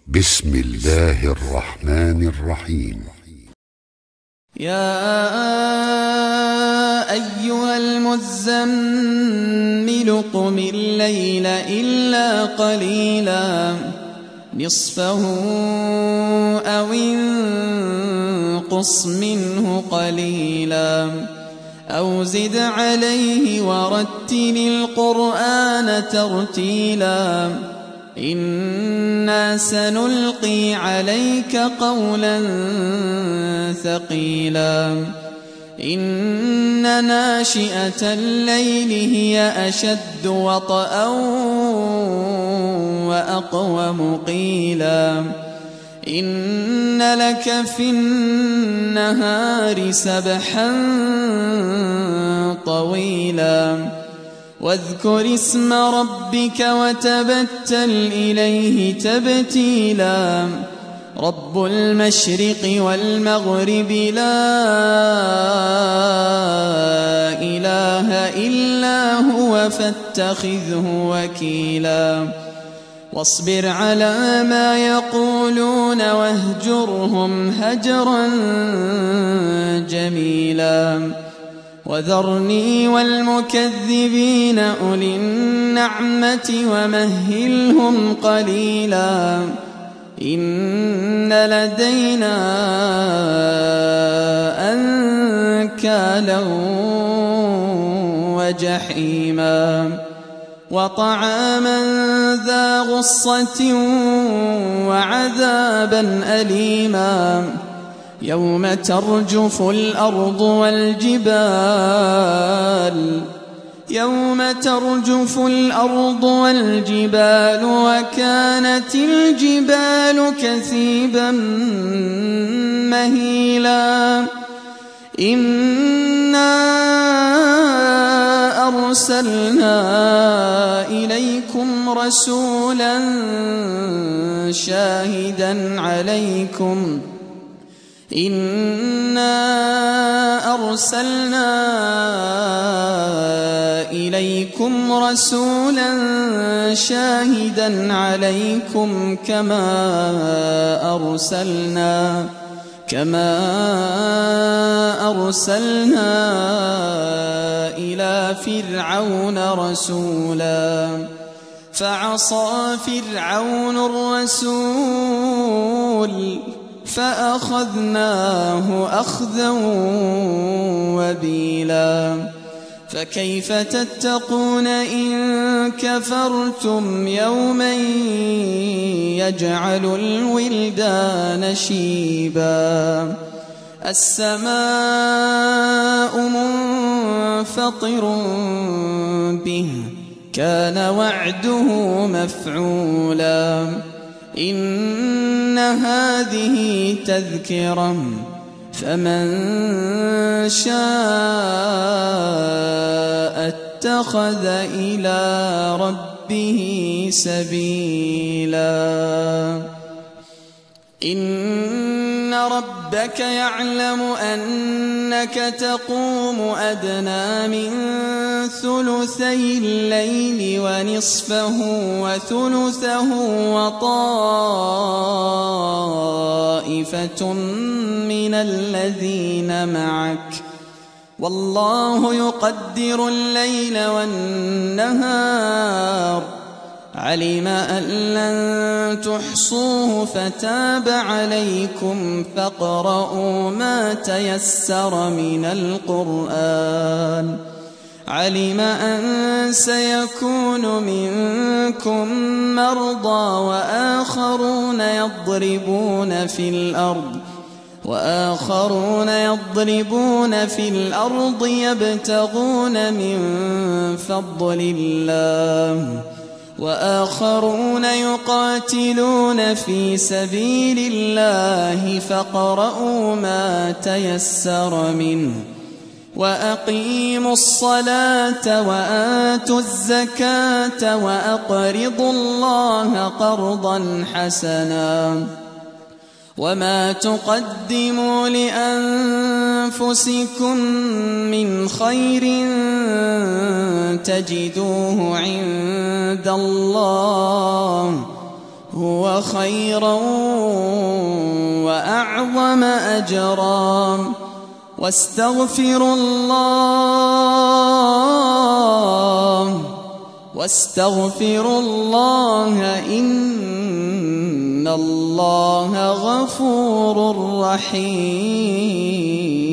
بسم الله الرحمن الرحيم. يا أيها المزمل قم الليل إلا قليلا نصفه أو انقص منه قليلا أو زد عليه ورتل القرآن ترتيلا إنا سنلقي عليك قولا ثقيلا إن ناشئة الليل هي أشد وطئا وأقوم قيلا إن لك في النهار سبحا طويلا واذكر اسم ربك وتبتل إليه تبتيلا رب المشرق والمغرب لا إله إلا هو فاتخذه وكيلا واصبر على ما يقولون واهجرهم هجرا جميلا وذرني والمكذبين أولي النعمة ومهلهم قليلا إن لدينا أنكالا وجحيما وطعاما ذا غصة وعذابا أليما يوم ترجف الأرض والجبال وكانت الجبال كثيبا مهيلا إنا أرسلنا إليكم رسولا شاهدا عليكم كما أرسلنا إلى فرعون رسولا فعصى فرعون الرسول فأخذناه أخذا وبيلا فكيف تتقون إن كفرتم يوما يجعل الولدان شيبا السماء منفطر به كان وعده مفعولا إن هذه تذكرة فمن شاء اتخذ إلى ربه سبيلا إن ربك يعلم أنك تقوم أدنى من ثلثي الليل ونصفه وثلثه وطائفة من الذين معك والله يقدر الليل والنهار علم أن لن تحصوه فتاب عليكم فاقرؤوا ما تيسر من القرآن علم أن سيكون منكم مرضى وآخرون يضربون في الأرض يبتغون من فضل الله وآخرون يقاتلون في سبيل الله فاقرؤوا ما تيسر منه وأقيموا الصلاة وآتوا الزكاة وأقرضوا الله قرضا حسنا وما تقدموا لأنفسكم من خير تجدوه عند الله هو خيرا وأعظم أجرا واستغفروا الله إن الله غفور رحيم.